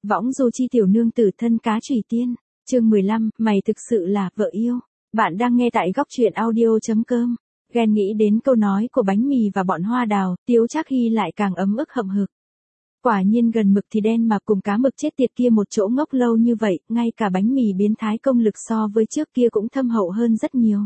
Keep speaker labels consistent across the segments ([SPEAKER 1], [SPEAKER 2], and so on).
[SPEAKER 1] Võng du chi tiểu nương tử thân cá chủy tiên. Chương 15, mày thực sự là vợ yêu. Bạn đang nghe tại góc truyện audio.com. Ghen nghĩ đến câu nói của bánh mì và bọn hoa đào, Tiếu Trác Hy lại càng ấm ức hậm hực. Quả nhiên gần mực thì đen mà cùng cá mực chết tiệt kia một chỗ ngốc lâu như vậy, ngay cả bánh mì biến thái công lực so với trước kia cũng thâm hậu hơn rất nhiều.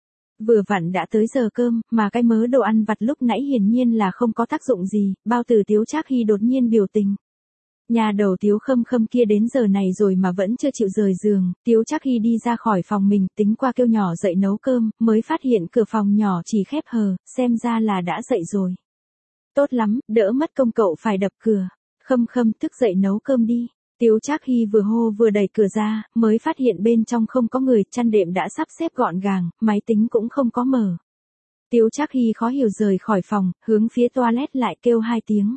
[SPEAKER 1] Vừa vặn đã tới giờ cơm, mà cái mớ đồ ăn vặt lúc nãy hiển nhiên là không có tác dụng gì, bao tử Tiếu Trác Hy đột nhiên biểu tình. Nhà đầu Tiếu Khâm Khâm kia đến giờ này rồi mà vẫn chưa chịu rời giường, Tiếu Trác Hy đi ra khỏi phòng mình, tính qua kêu nhỏ dậy nấu cơm, mới phát hiện cửa phòng nhỏ chỉ khép hờ, xem ra là đã dậy rồi. Tốt lắm, đỡ mất công cậu phải đập cửa. Khâm Khâm thức dậy nấu cơm đi. Tiếu Trác Hy vừa hô vừa đẩy cửa ra, mới phát hiện bên trong không có người, chăn đệm đã sắp xếp gọn gàng, máy tính cũng không có mở. Tiếu Trác Hy khó hiểu rời khỏi phòng, hướng phía toilet lại kêu 2 tiếng.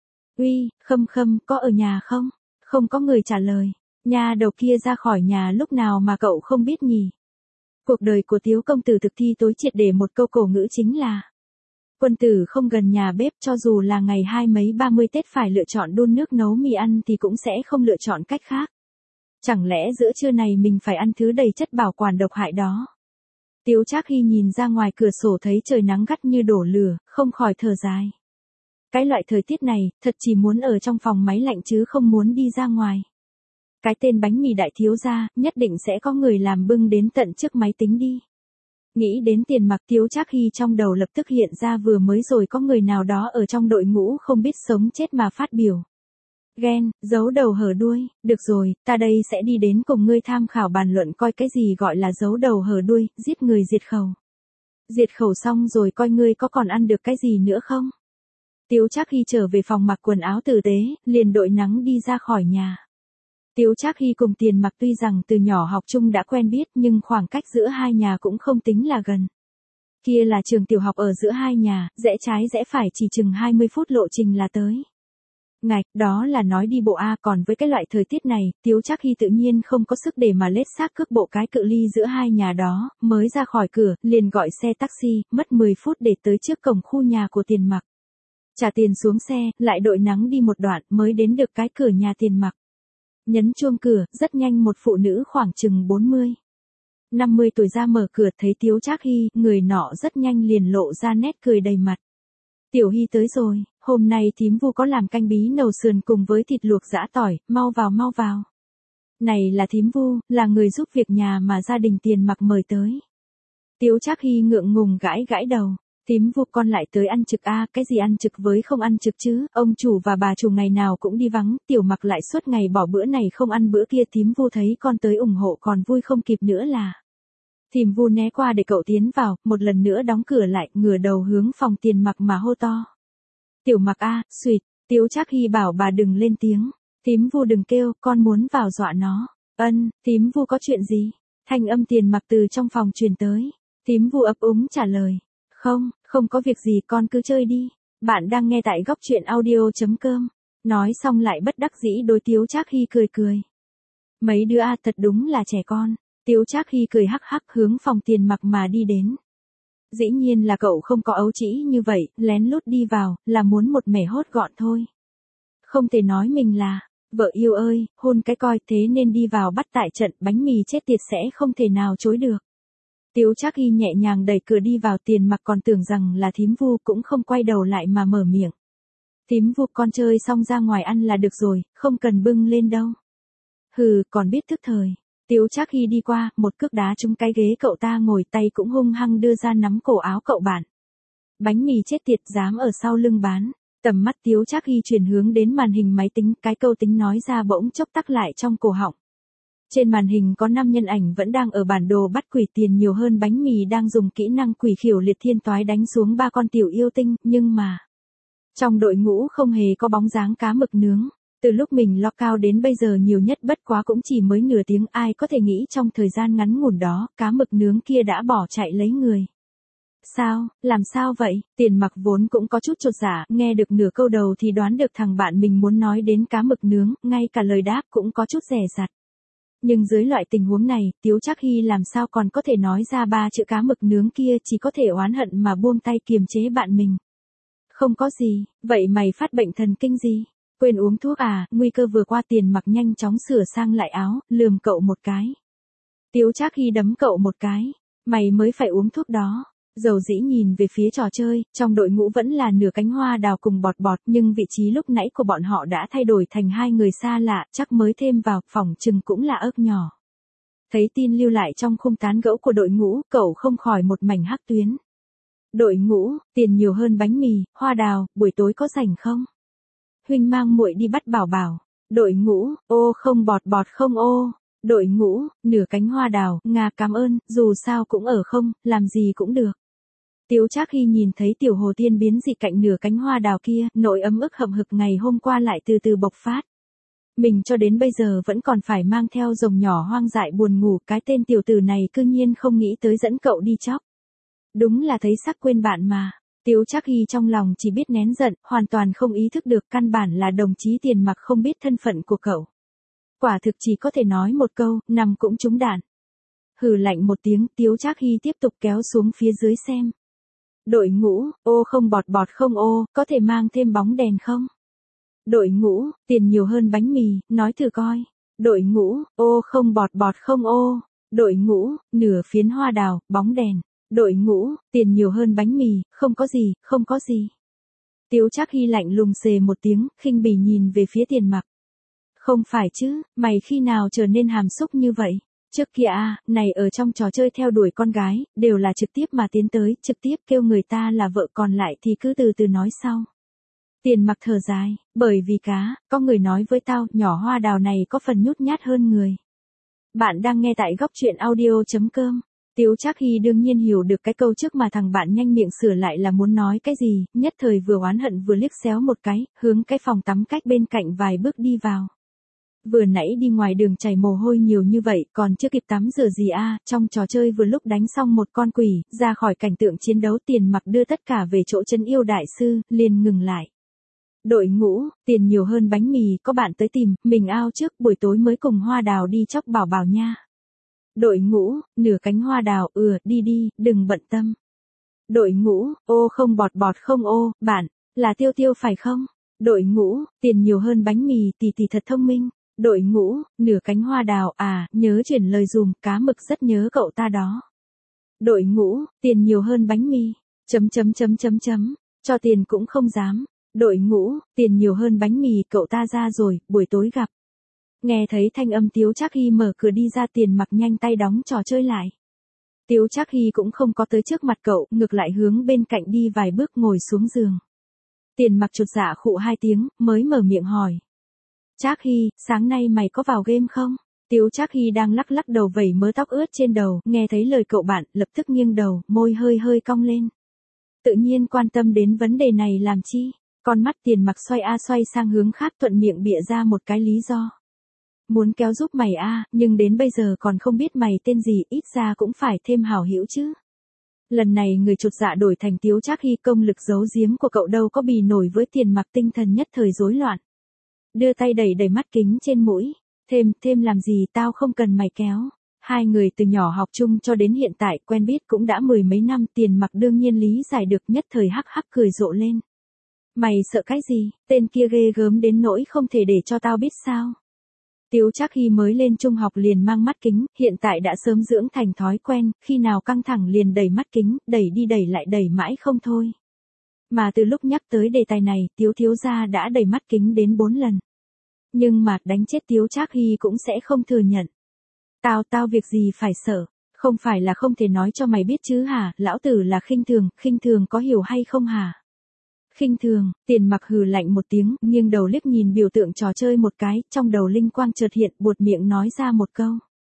[SPEAKER 1] Uy, Khâm Khâm, có ở nhà không? Không có người trả lời. Nhà đầu kia ra khỏi nhà lúc nào mà cậu không biết nhỉ? Cuộc đời của Tiếu công tử thực thi tối triệt để một câu cổ ngữ chính là: quân tử không gần nhà bếp, cho dù là ngày 30 Tết phải lựa chọn đun nước nấu mì ăn thì cũng sẽ không lựa chọn cách khác. Chẳng lẽ giữa trưa này mình phải ăn thứ đầy chất bảo quản độc hại đó? Tiếu Trác Hy nhìn ra ngoài cửa sổ thấy trời nắng gắt như đổ lửa, không khỏi thở dài. Cái loại thời tiết này, thật chỉ muốn ở trong phòng máy lạnh chứ không muốn đi ra ngoài. Cái tên bánh mì đại thiếu gia, nhất định sẽ có người làm bưng đến tận trước máy tính đi. Nghĩ đến Tiền Mặc, Tiếu Trác Hy trong đầu lập tức hiện ra vừa mới rồi có người nào đó ở trong đội ngũ không biết sống chết mà phát biểu. Ghen, giấu đầu hở đuôi, được rồi, ta đây sẽ đi đến cùng ngươi tham khảo bàn luận coi cái gì gọi là giấu đầu hở đuôi, giết người diệt khẩu. Diệt khẩu xong rồi coi ngươi có còn ăn được cái gì nữa không? Tiếu Trác Hy trở về phòng mặc quần áo tử tế, liền đội nắng đi ra khỏi nhà. Tiếu Trác Hy cùng Tiền Mặc tuy rằng từ nhỏ học chung đã quen biết nhưng khoảng cách giữa hai nhà cũng không tính là gần. Kia là trường tiểu học ở giữa hai nhà, rẽ trái rẽ phải chỉ chừng 20 phút lộ trình là tới. Ngạch, đó là nói đi bộ a, còn với cái loại thời tiết này, Tiếu Trác Hy tự nhiên không có sức để mà lết xác cước bộ cái cự ly giữa hai nhà đó, mới ra khỏi cửa, liền gọi xe taxi, mất 10 phút để tới trước cổng khu nhà của Tiền Mặc. Trả tiền xuống xe, lại đội nắng đi một đoạn mới đến được cái cửa nhà Tiền Mặc. Nhấn chuông cửa, rất nhanh một phụ nữ khoảng chừng 50 tuổi ra mở cửa, thấy Tiếu Trác Hy, người nọ rất nhanh liền lộ ra nét cười đầy mặt. Tiểu Hy tới rồi, hôm nay thím Vu có làm canh bí nầu sườn cùng với thịt luộc giã tỏi, mau vào mau vào. Này là thím Vu, là người giúp việc nhà mà gia đình Tiền Mặc mời tới. Tiếu Trác Hy ngượng ngùng gãi gãi đầu. Thím Vu con lại tới ăn trực a, cái gì ăn trực với không ăn trực chứ, ông chủ và bà chủ ngày nào cũng đi vắng, Tiểu Mặc lại suốt ngày bỏ bữa này không ăn bữa kia, thím Vu thấy con tới ủng hộ còn vui không kịp nữa là. Thím Vu né qua để cậu tiến vào, một lần nữa đóng cửa lại, ngửa đầu hướng phòng Tiền Mặc mà hô to. Tiểu Mặc a, suýt, Tiếu Trác Hy bảo bà đừng lên tiếng. Thím Vu đừng kêu, con muốn vào dọa nó. Ân, thím Vu có chuyện gì? Thanh âm Tiền Mặc từ trong phòng truyền tới. Thím Vu ấp úng trả lời. Không có việc gì, con cứ chơi đi. Bạn đang nghe tại góc truyện audio.com. Nói xong lại bất đắc dĩ đối Tiếu Trác Hy cười. Mấy đứa a, thật đúng là trẻ con. Tiếu Trác Hy cười hắc hắc hướng phòng Tiền Mặc mà đi đến. Dĩ nhiên là cậu không có ấu trĩ như vậy, lén lút đi vào, là muốn một mẻ hốt gọn thôi. Không thể nói mình là, vợ yêu ơi, hôn cái coi, thế nên đi vào bắt tại trận, bánh mì chết tiệt sẽ không thể nào chối được. Tiếu Trác Hy nhẹ nhàng đẩy cửa đi vào, Tiền Mặc còn tưởng rằng là thím Vu cũng không quay đầu lại mà mở miệng. Thím Vu con chơi xong ra ngoài ăn là được rồi, không cần bưng lên đâu. Hừ, còn biết thức thời. Tiếu Trác Hy đi qua, một cước đá trúng cái ghế cậu ta ngồi, tay cũng hung hăng đưa ra nắm cổ áo cậu bạn. Bánh mì chết tiệt dám ở sau lưng bán. Tầm mắt Tiếu Trác Hy chuyển hướng đến màn hình máy tính, cái câu tính nói ra bỗng chốc tắc lại trong cổ họng. Trên màn hình có 5 nhân ảnh vẫn đang ở bản đồ bắt quỷ, tiền nhiều hơn bánh mì đang dùng kỹ năng quỷ khiểu liệt thiên toái đánh xuống 3 con tiểu yêu tinh, nhưng mà trong đội ngũ không hề có bóng dáng cá mực nướng. Từ lúc mình lock out đến bây giờ nhiều nhất bất quá cũng chỉ mới nửa tiếng, ai có thể nghĩ trong thời gian ngắn ngủn đó, cá mực nướng kia đã bỏ chạy lấy người. Sao, làm sao vậy? Tiền Mặc vốn cũng có chút chột dạ, nghe được nửa câu đầu thì đoán được thằng bạn mình muốn nói đến cá mực nướng, ngay cả lời đáp cũng có chút dè dặt. Nhưng dưới loại tình huống này, Tiếu Trác Hy làm sao còn có thể nói ra 3 chữ cá mực nướng kia, chỉ có thể oán hận mà buông tay kiềm chế bạn mình. Không có gì, vậy mày phát bệnh thần kinh gì? Quên uống thuốc à, nguy cơ vừa qua. Tiền Mặc nhanh chóng sửa sang lại áo, lườm cậu một cái. Tiếu Trác Hy đấm cậu một cái. Mày mới phải uống thuốc đó. Dầu dĩ nhìn về phía trò chơi, trong đội ngũ vẫn là nửa cánh hoa đào cùng bọt bọt, nhưng vị trí lúc nãy của bọn họ đã thay đổi thành hai người xa lạ, chắc mới thêm vào, phỏng chừng cũng là ớt nhỏ. Thấy tin lưu lại trong khung tán gẫu của đội ngũ, cậu không khỏi một mảnh hắc tuyến. Đội ngũ, tiền nhiều hơn bánh mì, hoa đào, buổi tối có rảnh không? Huynh mang muội đi bắt Bảo Bảo. Đội ngũ, ô không bọt bọt không ô. Đội ngũ, nửa cánh hoa đào, Nga cảm ơn, dù sao cũng ở không, làm gì cũng được. Tiếu Trác Hy nhìn thấy tiểu hồ tiên biến dị cạnh nửa cánh hoa đào kia, nỗi ấm ức hậm hực ngày hôm qua lại từ từ bộc phát. Mình cho đến bây giờ vẫn còn phải mang theo rồng nhỏ hoang dại buồn ngủ, cái tên tiểu tử này cư nhiên không nghĩ tới dẫn cậu đi chóc. Đúng là thấy sắc quên bạn mà. Tiếu Trác Hy trong lòng chỉ biết nén giận, hoàn toàn không ý thức được căn bản là đồng chí Tiền Mặc không biết thân phận của cậu. Quả thực chỉ có thể nói một câu, nằm cũng trúng đạn. Hừ lạnh một tiếng, Tiếu Trác Hy tiếp tục kéo xuống phía dưới xem. Đội ngũ, ô không bọt bọt không ô, có thể mang thêm bóng đèn không? Đội ngũ, tiền nhiều hơn bánh mì, nói thử coi. Đội ngũ, ô không bọt bọt không ô. Đội ngũ, nửa phiến hoa đào, bóng đèn. Đội ngũ, tiền nhiều hơn bánh mì, không có gì, không có gì. Tiếu Trác Hy lạnh lùng xề một tiếng, khinh bỉ nhìn về phía Tiền Mặc. Không phải chứ, mày khi nào trở nên hàm xúc như vậy? Trước kia này ở trong trò chơi theo đuổi con gái, đều là trực tiếp mà tiến tới, trực tiếp kêu người ta là vợ, còn lại thì cứ từ từ nói sau. Tiền Mặc thở dài, bởi vì có người nói với tao, nhỏ hoa đào này có phần nhút nhát hơn người. Bạn đang nghe tại góc truyện audio.com. Tiếu Trác Hy đương nhiên hiểu được cái câu trước mà thằng bạn nhanh miệng sửa lại là muốn nói cái gì, nhất thời vừa oán hận vừa liếc xéo một cái, hướng cái phòng tắm cách bên cạnh vài bước đi vào. Vừa nãy đi ngoài đường chảy mồ hôi nhiều như vậy, còn chưa kịp tắm rửa gì trong trò chơi vừa lúc đánh xong một con quỷ, ra khỏi cảnh tượng chiến đấu. Tiền Mặc đưa tất cả về chỗ trấn yêu đại sư, liền ngừng lại. Đội ngũ, tiền nhiều hơn bánh mì, có bạn tới tìm, mình ao trước, buổi tối mới cùng hoa đào đi chóc Bảo Bảo nha. Đội ngũ, nửa cánh hoa đào, đi đi, đừng bận tâm. Đội ngũ, ô không bọt bọt không ô, bạn, là Tiêu Tiêu phải không? Đội ngũ, tiền nhiều hơn bánh mì, tỷ tỷ thật thông minh. Đội ngũ, nửa cánh hoa đào, nhớ chuyển lời dùm, cá mực rất nhớ cậu ta đó. Đội ngũ, tiền nhiều hơn bánh mì, cho tiền cũng không dám. Đội ngũ, tiền nhiều hơn bánh mì, cậu ta ra rồi, buổi tối gặp. Nghe thấy thanh âm Tiếu Trác Hy mở cửa đi ra. Tiền Mặc nhanh tay đóng trò chơi lại. Tiếu Trác Hy cũng không có tới trước mặt cậu, ngược lại hướng bên cạnh đi vài bước ngồi xuống giường. Tiền Mặc chột dạ khụ hai tiếng, mới mở miệng hỏi. Trác Hy, sáng nay mày có vào game không? Tiếu Trác Hy đang lắc lắc đầu vẩy mớ tóc ướt trên đầu, nghe thấy lời cậu bạn, lập tức nghiêng đầu, môi hơi hơi cong lên. Tự nhiên quan tâm đến vấn đề này làm chi? Con mắt Tiền Mặc xoay sang hướng khác, thuận miệng bịa ra một cái lý do. Muốn kéo giúp mày nhưng đến bây giờ còn không biết mày tên gì, ít ra cũng phải thêm hảo hữu chứ. Lần này người chột dạ đổi thành Tiếu Trác Hy, công lực giấu giếm của cậu đâu có bì nổi với Tiền Mặc, tinh thần nhất thời rối loạn. Đưa tay đẩy mắt kính trên mũi. Thêm làm gì, tao không cần mày kéo. Hai người từ nhỏ học chung cho đến hiện tại quen biết cũng đã mười mấy năm. Tiền Mặc đương nhiên lý giải được, nhất thời hắc hắc cười rộ lên. Mày sợ cái gì, tên kia ghê gớm đến nỗi không thể để cho tao biết sao. Tiếu Trác Hy mới lên trung học liền mang mắt kính, hiện tại đã sớm dưỡng thành thói quen, khi nào căng thẳng liền đẩy mắt kính, đẩy đi đẩy lại đẩy mãi không thôi. Mà từ lúc nhắc tới đề tài này, thiếu gia đã đẩy mắt kính đến 4 lần. Nhưng mà đánh chết Tiếu Trác Hy cũng sẽ không thừa nhận. Tao việc gì phải sợ, không phải là không thể nói cho mày biết chứ hả, lão tử là khinh thường có hiểu hay không hả? Khinh thường, Tiền Mặc hừ lạnh một tiếng, nghiêng đầu liếc nhìn biểu tượng trò chơi một cái, trong đầu linh quang chợt hiện, buột miệng nói ra một câu.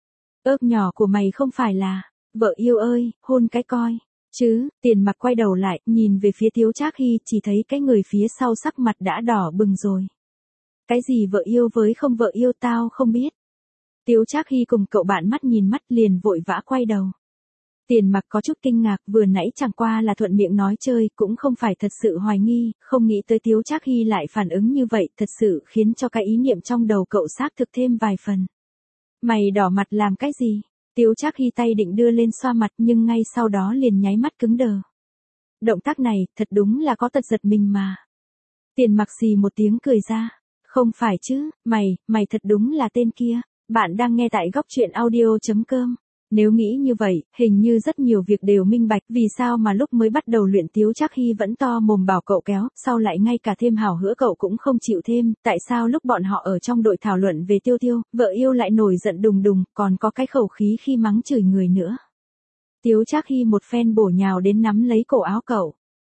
[SPEAKER 1] Ớp nhỏ của mày không phải là, vợ yêu ơi, hôn cái coi. Chứ, Tiền Mặc quay đầu lại, nhìn về phía Tiếu Trác Hy, chỉ thấy cái người phía sau sắc mặt đã đỏ bừng rồi. Cái gì vợ yêu với không vợ yêu tao không biết. Tiếu Trác Hy cùng cậu bạn mắt nhìn mắt liền vội vã quay đầu. Tiền Mặc có chút kinh ngạc, vừa nãy chẳng qua là thuận miệng nói chơi, cũng không phải thật sự hoài nghi, không nghĩ tới Tiếu Trác Hy lại phản ứng như vậy, thật sự khiến cho cái ý niệm trong đầu cậu xác thực thêm vài phần. Mày đỏ mặt làm cái gì? Tiếu Trác Hy tay định đưa lên xoa mặt nhưng ngay sau đó liền nháy mắt cứng đờ. Động tác này, thật đúng là có tật giật mình mà. Tiền Mặc xì một tiếng cười ra. Không phải chứ, mày thật đúng là tên kia. Bạn đang nghe tại góc truyện audio.com. Nếu nghĩ như vậy, hình như rất nhiều việc đều minh bạch vì sao mà lúc mới bắt đầu luyện Tiếu Trác Hy vẫn to mồm bảo cậu kéo, sau lại ngay cả thêm hào hữa cậu cũng không chịu thêm, tại sao lúc bọn họ ở trong đội thảo luận về Tiêu Tiêu, vợ yêu lại nổi giận đùng đùng, còn có cái khẩu khí khi mắng chửi người nữa. Tiếu Trác Hy một phen bổ nhào đến nắm lấy cổ áo cậu.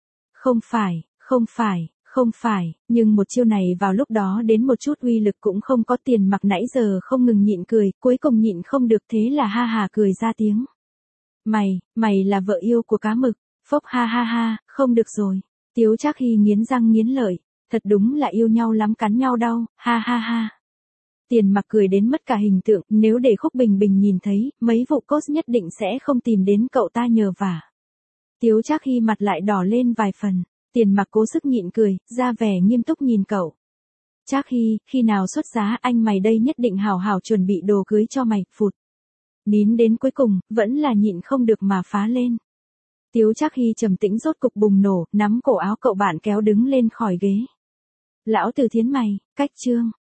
[SPEAKER 1] Không phải, nhưng một chiêu này vào lúc đó đến một chút uy lực cũng không có. Tiền Mặc nãy giờ không ngừng nhịn cười, cuối cùng nhịn không được thế là ha hà cười ra tiếng. Mày là vợ yêu của cá mực, phốc ha ha ha, không được rồi. Tiếu Trác Hy nghiến răng nghiến lợi, thật đúng là yêu nhau lắm cắn nhau đau, ha ha ha. Tiền Mặc cười đến mất cả hình tượng, nếu để Khúc Bình Bình nhìn thấy, mấy vụ cốt nhất định sẽ không tìm đến cậu ta nhờ vả. Tiếu Trác Hy mặt lại đỏ lên vài phần. Tiền Mặc cố sức nhịn cười, ra vẻ nghiêm túc nhìn cậu. Trác Hy, khi nào xuất giá anh mày đây nhất định hào hào chuẩn bị đồ cưới cho mày, phụt. Nín đến cuối cùng, vẫn là nhịn không được mà phá lên. Tiếu Trác Hy trầm tĩnh rốt cục bùng nổ, nắm cổ áo cậu bạn kéo đứng lên khỏi ghế. Lão Từ Thiến mày, cách chương.